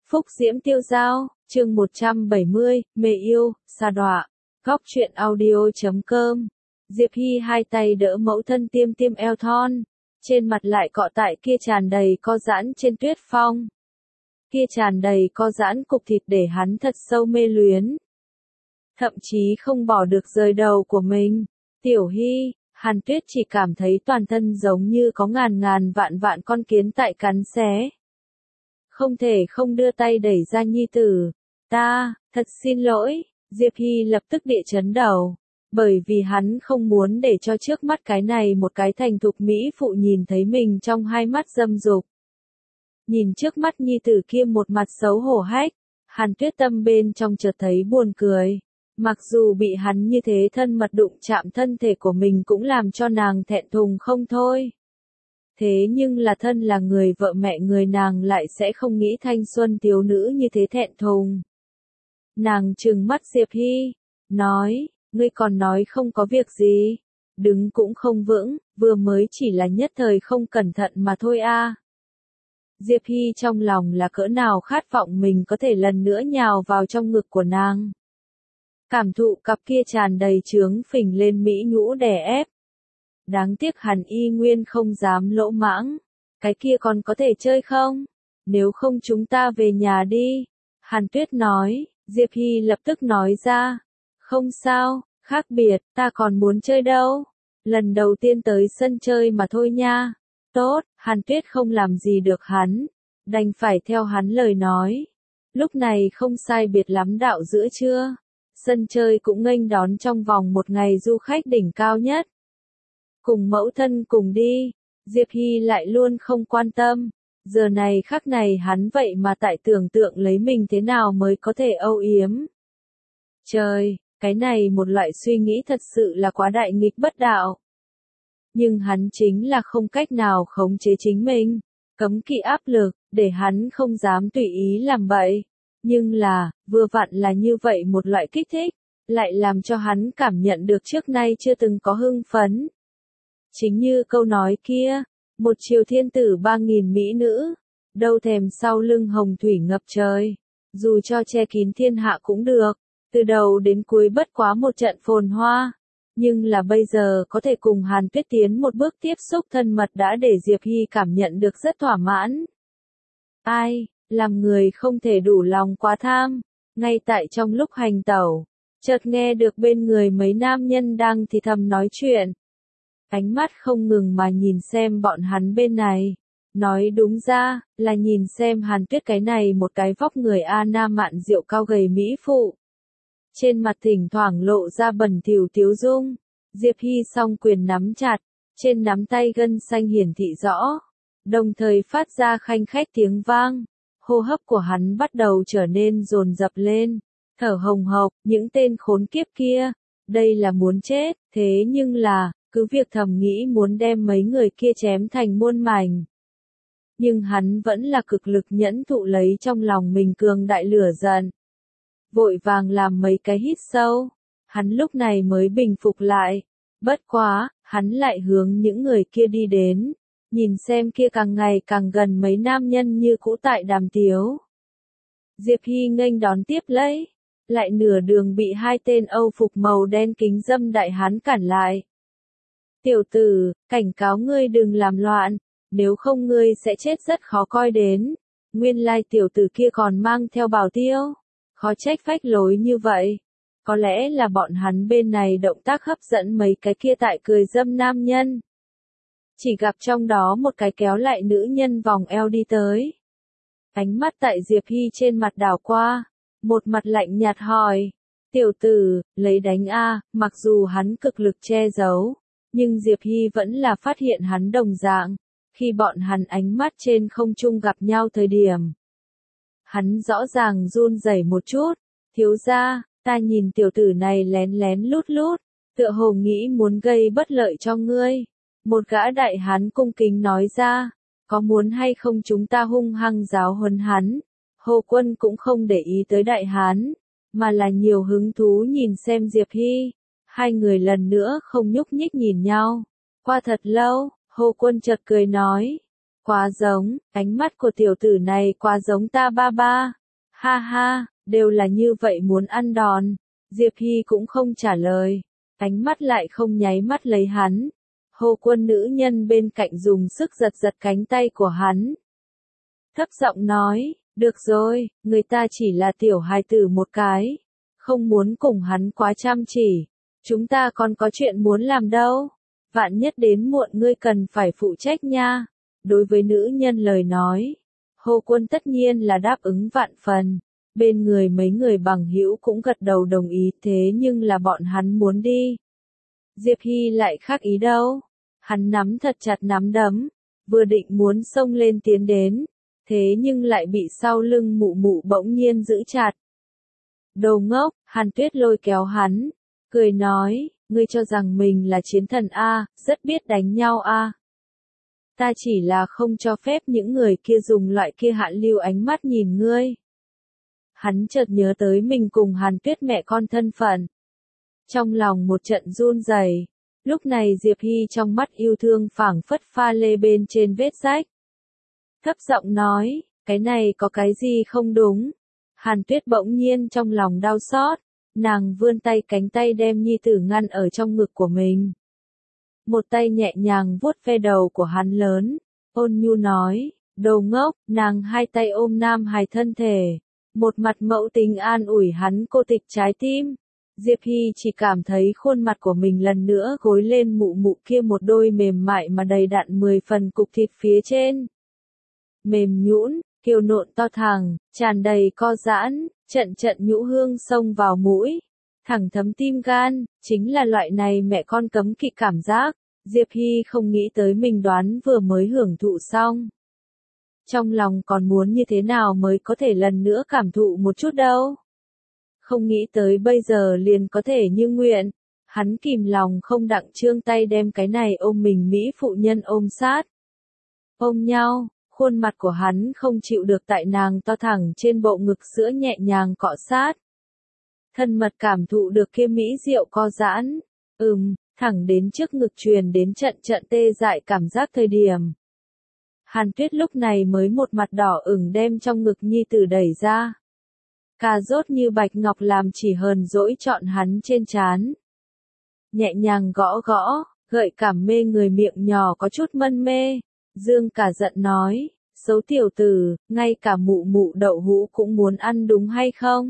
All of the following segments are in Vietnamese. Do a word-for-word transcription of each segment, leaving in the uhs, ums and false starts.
Phúc diễm tiêu dao, chương một trăm bảy mươi, mê yêu, sa đọa. Góc truyện audio chấm com. Diệp Hy hai tay đỡ mẫu thân tiêm tiêm eo thon, trên mặt lại cọ tại kia tràn đầy co giãn trên tuyết phong. Kia tràn đầy co giãn cục thịt để hắn thật sâu mê luyến. Thậm chí không bỏ được rời đầu của mình. Tiểu Hy, Hàn Tuyết chỉ cảm thấy toàn thân giống như có ngàn ngàn vạn vạn con kiến tại cắn xé. Không thể không đưa tay đẩy ra nhi tử. Ta, thật xin lỗi, Diệp Hy lập tức địa chấn đầu. Bởi vì hắn không muốn để cho trước mắt cái này một cái thành thục mỹ phụ nhìn thấy mình trong hai mắt dâm dục. Nhìn trước mắt nhi tử kia một mặt xấu hổ hách, Hàn Tuyết tâm bên trong chợt thấy buồn cười. Mặc dù bị hắn như thế thân mật đụng chạm thân thể của mình cũng làm cho nàng thẹn thùng không thôi. Thế nhưng là thân là người vợ mẹ người nàng lại sẽ không nghĩ thanh xuân thiếu nữ như thế thẹn thùng. Nàng trừng mắt Diệp Hy, nói, ngươi còn nói không có việc gì, đứng cũng không vững, vừa mới chỉ là nhất thời không cẩn thận mà thôi a. Diệp Hy trong lòng là cỡ nào khát vọng mình có thể lần nữa nhào vào trong ngực của nàng. Cảm thụ cặp kia tràn đầy trướng phình lên mỹ nhũ đè ép. Đáng tiếc Hàn Y Nguyên không dám lỗ mãng. Cái kia còn có thể chơi không? Nếu không chúng ta về nhà đi. Hàn Tuyết nói, Diệp Hy lập tức nói ra. Không sao, khác biệt, ta còn muốn chơi đâu. Lần đầu tiên tới sân chơi mà thôi nha. Tốt, Hàn Tuyết không làm gì được hắn. Đành phải theo hắn lời nói. Lúc này không sai biệt lắm đạo giữa trưa. Sân chơi cũng nghênh đón trong vòng một ngày du khách đỉnh cao nhất. Cùng mẫu thân cùng đi, Diệp Hy lại luôn không quan tâm. Giờ này khắc này hắn vậy mà tại tưởng tượng lấy mình thế nào mới có thể âu yếm. Trời, cái này một loại suy nghĩ thật sự là quá đại nghịch bất đạo. Nhưng hắn chính là không cách nào khống chế chính mình, cấm kỵ áp lực, để hắn không dám tùy ý làm bậy. Nhưng là, vừa vặn là như vậy một loại kích thích, lại làm cho hắn cảm nhận được trước nay chưa từng có hưng phấn. Chính như câu nói kia, một triều thiên tử ba nghìn mỹ nữ, đâu thèm sau lưng hồng thủy ngập trời, dù cho che kín thiên hạ cũng được, từ đầu đến cuối bất quá một trận phồn hoa. Nhưng là bây giờ có thể cùng Hàn Tuyết tiến một bước tiếp xúc thân mật đã để Diệp Hy cảm nhận được rất thỏa mãn. Ai, làm người không thể đủ lòng quá tham, ngay tại trong lúc hành tẩu, chợt nghe được bên người mấy nam nhân đang thì thầm nói chuyện. Ánh mắt không ngừng mà nhìn xem bọn hắn bên này. Nói đúng ra, là nhìn xem Hàn Tuyết cái này một cái vóc người A nam mạn rượu cao gầy mỹ phụ. Trên mặt thỉnh thoảng lộ ra bẩn thỉu tiếu dung. Diệp Hy song quyền nắm chặt, trên nắm tay gân xanh hiển thị rõ. Đồng thời phát ra khanh khách tiếng vang. Hô hấp của hắn bắt đầu trở nên dồn dập lên. Thở hồng hộc, những tên khốn kiếp kia. Đây là muốn chết, thế nhưng là, cứ việc thầm nghĩ muốn đem mấy người kia chém thành muôn mảnh. Nhưng hắn vẫn là cực lực nhẫn thụ lấy trong lòng mình cường đại lửa giận. Vội vàng làm mấy cái hít sâu. Hắn lúc này mới bình phục lại. Bất quá, hắn lại hướng những người kia đi đến. Nhìn xem kia càng ngày càng gần mấy nam nhân như cũ tại đàm tiếu. Diệp Hy nghênh đón tiếp lấy. Lại nửa đường bị hai tên Âu phục màu đen kính dâm đại hán cản lại. Tiểu tử, cảnh cáo ngươi đừng làm loạn, nếu không ngươi sẽ chết rất khó coi đến. Nguyên lai tiểu tử kia còn mang theo bảo tiêu. Khó trách phách lối như vậy. Có lẽ là bọn hắn bên này động tác hấp dẫn mấy cái kia tại cười dâm nam nhân. Chỉ gặp trong đó một cái kéo lại nữ nhân vòng eo đi tới. Ánh mắt tại Diệp Hy trên mặt đảo qua. Một mặt lạnh nhạt hỏi. Tiểu tử, lấy đánh a. Mặc dù hắn cực lực che giấu. Nhưng Diệp Hy vẫn là phát hiện hắn đồng dạng. Khi bọn hắn ánh mắt trên không trung gặp nhau thời điểm. Hắn rõ ràng run rẩy một chút. Thiếu gia, ta nhìn tiểu tử này lén lén lút lút. Tựa hồ nghĩ muốn gây bất lợi cho ngươi. Một gã đại hán cung kính nói ra. Có muốn hay không chúng ta hung hăng giáo huấn hắn. Hồ Quân cũng không để ý tới đại hán. Mà là nhiều hứng thú nhìn xem Diệp Hy. Hai người lần nữa không nhúc nhích nhìn nhau. Qua thật lâu, Hồ Quân chợt cười nói. Quá giống, ánh mắt của tiểu tử này quá giống ta ba ba. Ha ha, đều là như vậy muốn ăn đòn. Diệp Hy cũng không trả lời, ánh mắt lại không nháy mắt lấy hắn. Hồ Quân nữ nhân bên cạnh dùng sức giật giật cánh tay của hắn. Thấp giọng nói, được rồi, người ta chỉ là tiểu hài tử một cái. Không muốn cùng hắn quá chăm chỉ. Chúng ta còn có chuyện muốn làm đâu. Vạn nhất đến muộn ngươi cần phải phụ trách nha. Đối với nữ nhân lời nói, Hồ Quân tất nhiên là đáp ứng vạn phần. Bên người mấy người bằng hữu cũng gật đầu đồng ý, thế nhưng là bọn hắn muốn đi. Diệp Hy lại khác ý đâu. Hắn nắm thật chặt nắm đấm, vừa định muốn xông lên tiến đến, thế nhưng lại bị sau lưng mụ mụ bỗng nhiên giữ chặt. Đồ ngốc, Hàn Tuyết lôi kéo hắn, cười nói, ngươi cho rằng mình là chiến thần A, rất biết đánh nhau A. Ta chỉ là không cho phép những người kia dùng loại kia hạ lưu ánh mắt nhìn ngươi. Hắn chợt nhớ tới mình cùng Hàn Tuyết mẹ con thân phận. Trong lòng một trận run rẩy. Lúc này Diệp Hy trong mắt yêu thương phảng phất pha lê bên trên vết rách. Thấp giọng nói, cái này có cái gì không đúng. Hàn Tuyết bỗng nhiên trong lòng đau xót. Nàng vươn tay cánh tay đem nhi tử ngăn ở trong ngực của mình. Một tay nhẹ nhàng vuốt ve đầu của hắn lớn. Ôn nhu nói, đồ ngốc, nàng hai tay ôm nam hài thân thể. Một mặt mẫu tình an ủi hắn cô tịch trái tim. Diệp Hy chỉ cảm thấy khuôn mặt của mình lần nữa gối lên mụ mụ kia một đôi mềm mại mà đầy đặn mười phần cục thịt phía trên. Mềm nhũn, kiều nộn to thẳng, tràn đầy co giãn, trận trận nhũ hương xông vào mũi, thẳng thấm tim gan, chính là loại này mẹ con cấm kỵ cảm giác. Diệp Hy không nghĩ tới mình đoán vừa mới hưởng thụ xong. Trong lòng còn muốn như thế nào mới có thể lần nữa cảm thụ một chút đâu. Không nghĩ tới bây giờ liền có thể như nguyện. Hắn kìm lòng không đặng trương tay đem cái này ôm mình Mỹ phụ nhân ôm sát. Ôm nhau, khuôn mặt của hắn không chịu được tại nàng to thẳng trên bộ ngực sữa nhẹ nhàng cọ sát. Thân mật cảm thụ được kia Mỹ diệu co giãn. Ừm, thẳng đến trước ngực truyền đến trận trận tê dại cảm giác thời điểm. Hàn Tuyết lúc này mới một mặt đỏ ửng đem trong ngực nhi tử đẩy ra. Cà rốt như bạch ngọc làm chỉ hờn dỗi chọn hắn trên trán. Nhẹ nhàng gõ gõ, gợi cảm mê người miệng nhỏ có chút mân mê. Dương cả giận nói, xấu tiểu tử, ngay cả mụ mụ đậu hũ cũng muốn ăn đúng hay không?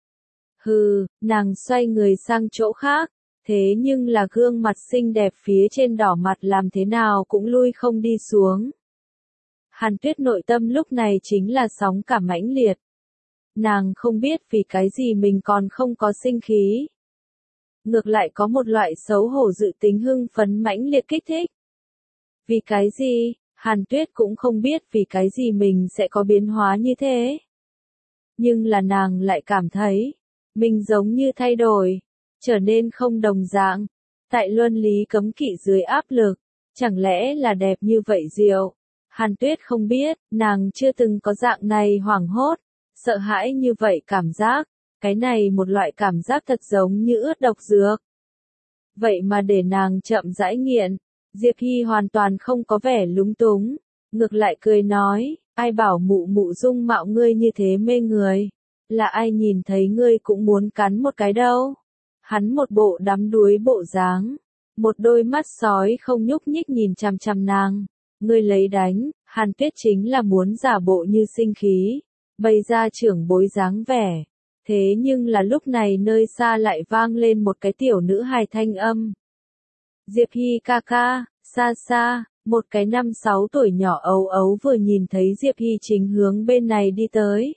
Hừ, nàng xoay người sang chỗ khác, thế nhưng là gương mặt xinh đẹp phía trên đỏ mặt làm thế nào cũng lui không đi xuống. Hàn Tuyết nội tâm lúc này chính là sóng cả mãnh liệt. Nàng không biết vì cái gì mình còn không có sinh khí. Ngược lại có một loại xấu hổ dự tính hưng phấn mãnh liệt kích thích. Vì cái gì, Hàn Tuyết cũng không biết vì cái gì mình sẽ có biến hóa như thế. Nhưng là nàng lại cảm thấy, mình giống như thay đổi, trở nên không đồng dạng. Tại luân lý cấm kỵ dưới áp lực, chẳng lẽ là đẹp như vậy diệu. Hàn Tuyết không biết, nàng chưa từng có dạng này hoảng hốt, sợ hãi như vậy cảm giác, cái này một loại cảm giác thật giống như ướt độc dược. Vậy mà để nàng chậm rãi nghiện, Diệp Hy hoàn toàn không có vẻ lúng túng, ngược lại cười nói, ai bảo mụ mụ dung mạo ngươi như thế mê người, là ai nhìn thấy ngươi cũng muốn cắn một cái đâu. Hắn một bộ đắm đuối bộ dáng, một đôi mắt sói không nhúc nhích nhìn chằm chằm nàng. Ngươi lấy đánh, Hàn Tuyết chính là muốn giả bộ như sinh khí, bày ra trưởng bối dáng vẻ. Thế nhưng là lúc này nơi xa lại vang lên một cái tiểu nữ hài thanh âm. Diệp Hy ca ca, xa xa, một cái năm sáu tuổi nhỏ ấu ấu vừa nhìn thấy Diệp Hy chính hướng bên này đi tới.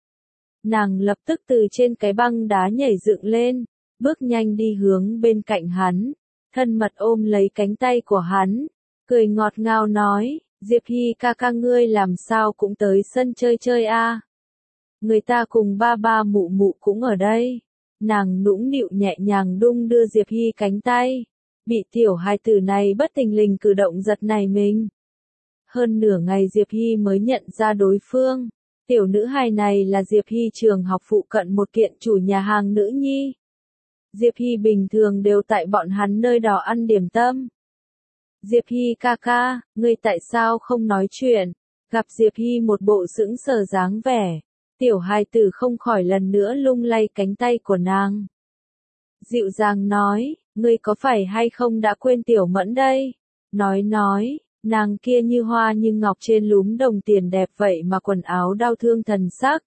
Nàng lập tức từ trên cái băng đá nhảy dựng lên, bước nhanh đi hướng bên cạnh hắn, thân mật ôm lấy cánh tay của hắn. Cười ngọt ngào nói, Diệp Hy ca ca ngươi làm sao cũng tới sân chơi chơi a? Người ta cùng ba ba mụ mụ cũng ở đây. Nàng nũng nịu nhẹ nhàng đung đưa Diệp Hy cánh tay. Bị tiểu hài tử này bất thình lình cử động giật này mình. Hơn nửa ngày Diệp Hy mới nhận ra đối phương. Tiểu nữ hài này là Diệp Hy trường học phụ cận một kiện chủ nhà hàng nữ nhi. Diệp Hy bình thường đều tại bọn hắn nơi đó ăn điểm tâm. Diệp Hy ca ca, ngươi tại sao không nói chuyện? Gặp Diệp Hy một bộ sững sờ dáng vẻ, tiểu hài tử không khỏi lần nữa lung lay cánh tay của nàng. Dịu dàng nói, ngươi có phải hay không đã quên tiểu mẫn đây? Nói nói, nàng kia như hoa như ngọc trên lúm đồng tiền đẹp vậy mà quần áo đau thương thần sắc.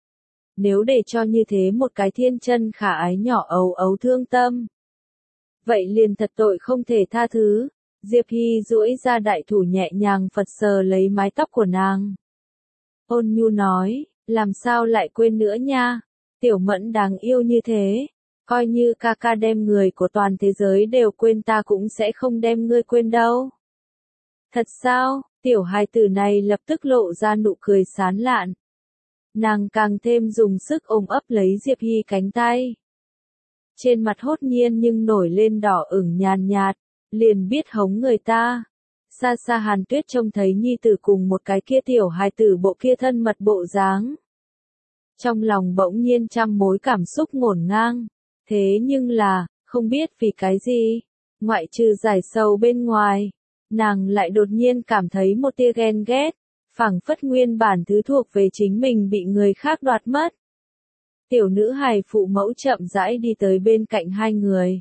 Nếu để cho như thế một cái thiên chân khả ái nhỏ ấu ấu thương tâm, vậy liền thật tội không thể tha thứ. Diệp Hy duỗi ra đại thủ nhẹ nhàng phật sờ lấy mái tóc của nàng. Ôn nhu nói, làm sao lại quên nữa nha, tiểu mẫn đáng yêu như thế, coi như ca ca đem người của toàn thế giới đều quên ta cũng sẽ không đem ngươi quên đâu. Thật sao? Tiểu hài tử này lập tức lộ ra nụ cười sán lạn. Nàng càng thêm dùng sức ôm ấp lấy Diệp Hy cánh tay. Trên mặt hốt nhiên nhưng nổi lên đỏ ửng nhàn nhạt, liền biết hống người ta. Xa xa Hàn Tuyết trông thấy nhi tử cùng một cái kia tiểu hài tử bộ kia thân mật bộ dáng. Trong lòng bỗng nhiên trăm mối cảm xúc ngổn ngang. Thế nhưng là, không biết vì cái gì, ngoại trừ giải sầu bên ngoài, nàng lại đột nhiên cảm thấy một tia ghen ghét, phảng phất nguyên bản thứ thuộc về chính mình bị người khác đoạt mất. Tiểu nữ hài phụ mẫu chậm rãi đi tới bên cạnh hai người.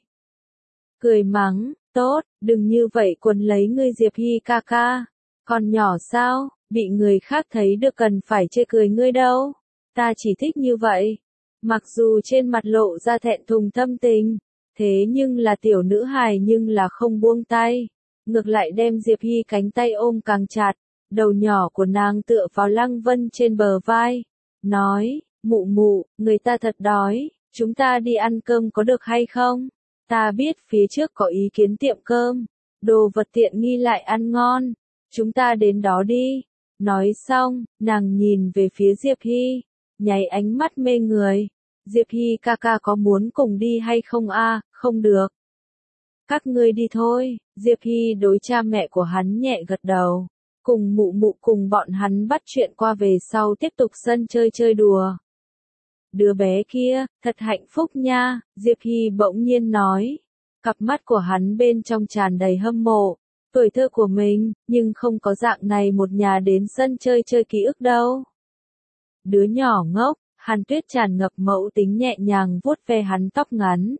Cười mắng, tốt, đừng như vậy quấn lấy ngươi Diệp Hy ca ca. Còn nhỏ sao, bị người khác thấy được cần phải chê cười ngươi đâu. Ta chỉ thích như vậy. Mặc dù trên mặt lộ ra thẹn thùng thâm tình, thế nhưng là tiểu nữ hài nhưng là không buông tay. Ngược lại đem Diệp Hy cánh tay ôm càng chặt, đầu nhỏ của nàng tựa vào Lăng Vân trên bờ vai. Nói, mụ mụ, người ta thật đói, chúng ta đi ăn cơm có được hay không? Ta biết phía trước có ý kiến tiệm cơm, đồ vật tiện nghi lại ăn ngon, chúng ta đến đó đi. Nói xong, nàng nhìn về phía Diệp Hy, nháy ánh mắt mê người. Diệp Hy ca ca có muốn cùng đi hay không a? À, không được. Các ngươi đi thôi. Diệp Hy đối cha mẹ của hắn nhẹ gật đầu, cùng mụ mụ cùng bọn hắn bắt chuyện qua về sau tiếp tục sân chơi chơi đùa. Đứa bé kia, thật hạnh phúc nha, Diệp Hy bỗng nhiên nói. Cặp mắt của hắn bên trong tràn đầy hâm mộ, tuổi thơ của mình, nhưng không có dạng này một nhà đến sân chơi chơi ký ức đâu. Đứa nhỏ ngốc, Hàn Tuyết tràn ngập mẫu tính nhẹ nhàng vuốt ve hắn tóc ngắn.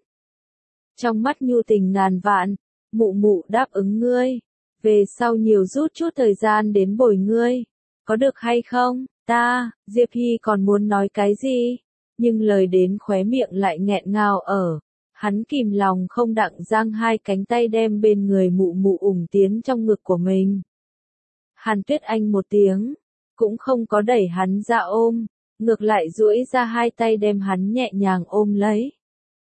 Trong mắt nhu tình ngàn vạn, mụ mụ đáp ứng ngươi, về sau nhiều rút chút thời gian đến bồi ngươi, có được hay không? Ta, Diệp Hy còn muốn nói cái gì, nhưng lời đến khóe miệng lại nghẹn ngào ở. Hắn kìm lòng không đặng giang hai cánh tay đem bên người mụ mụ ủng tiến trong ngực của mình. Hàn Tuyết Anh một tiếng, cũng không có đẩy hắn ra ôm, ngược lại duỗi ra hai tay đem hắn nhẹ nhàng ôm lấy.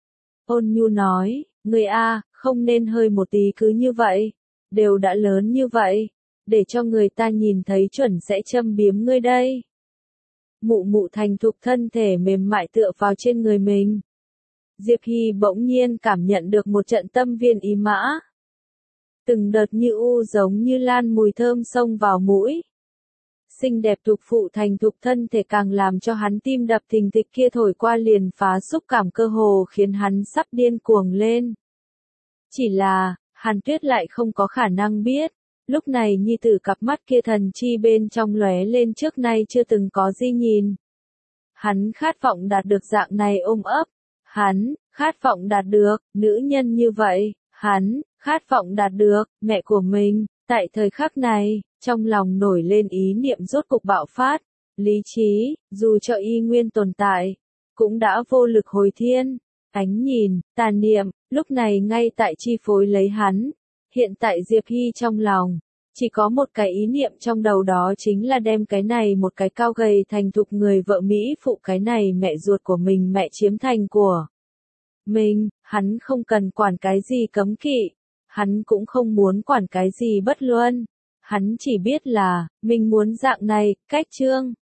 Ôn nhu nói, ngươi a, không nên hơi một tí cứ như vậy, đều đã lớn như vậy, để cho người ta nhìn thấy chuẩn sẽ châm biếm ngươi đây. Mụ mụ thành thục thân thể mềm mại tựa vào trên người mình. Diệp Hy bỗng nhiên cảm nhận được một trận tâm viên ý mã. Từng đợt như u giống như lan mùi thơm xông vào mũi. Xinh đẹp thục phụ thành thục thân thể càng làm cho hắn tim đập thình thịch kia thổi qua liền phá xúc cảm cơ hồ khiến hắn sắp điên cuồng lên. Chỉ là, Hàn Tuyết lại không có khả năng biết, lúc này nhi tử cặp mắt kia thần chi bên trong lóe lên trước nay chưa từng có gì nhìn. Hắn khát vọng đạt được dạng này ôm ấp, hắn, khát vọng đạt được, nữ nhân như vậy, hắn, khát vọng đạt được, mẹ của mình, tại thời khắc này, trong lòng nổi lên ý niệm rốt cục bạo phát, lý trí, dù cho y nguyên tồn tại, cũng đã vô lực hồi thiên, ánh nhìn, tà niệm, lúc này ngay tại chi phối lấy hắn, hiện tại Diệp Hy trong lòng, chỉ có một cái ý niệm trong đầu đó chính là đem cái này một cái cao gầy thành thục người vợ Mỹ phụ cái này mẹ ruột của mình mẹ chiếm thành của mình, hắn không cần quản cái gì cấm kỵ, hắn cũng không muốn quản cái gì bất luân, hắn chỉ biết là, mình muốn dạng này, cách trương.